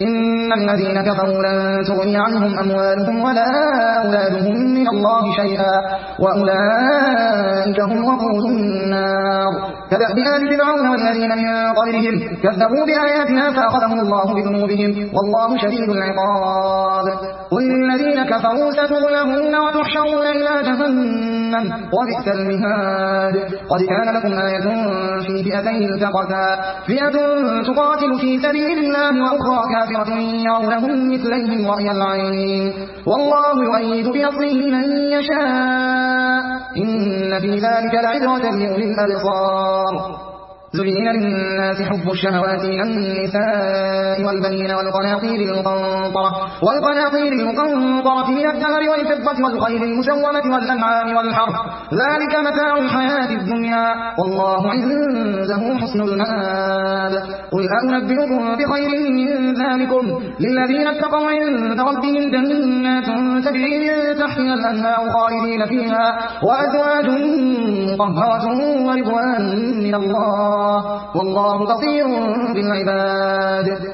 إن الذين كفروا لن تغني عنهم أموالهم ولا أولادهم من الله شيئا وأولئك هم وقود النار كدأب آل فرعون والذين من قبلهم كذبوا بآياتنا فأخذهم الله بذنوبهم والله شديد العقاب قل للذين كفروا ستغلبون وتحشرون إلى جهنم وبئس المهاد قد كان لكم آية في فئتين التقتا فئة تقاتل في سبيل الله وأخرى كافرة يرونهم مثليهم رأي العين والله يؤيد بنصره من يشاء إن في ذلك لعبرة لأولي الأبصار زين للناس حب الشهوات من النساء والبنين والقناطير المقنطرة من الذهب والفضة والخيل المسومة والأنعام والحرث ذلك متاع الحياة الدنيا والله عنده حسن المآب قل أنبئكم بخير من ذلكم للذين اتقوا عند ربهم جنات تجري من تحتها الأنهار خالدين فيها وأزواج مطهرة ورضوان من الله والله بصير بالعباد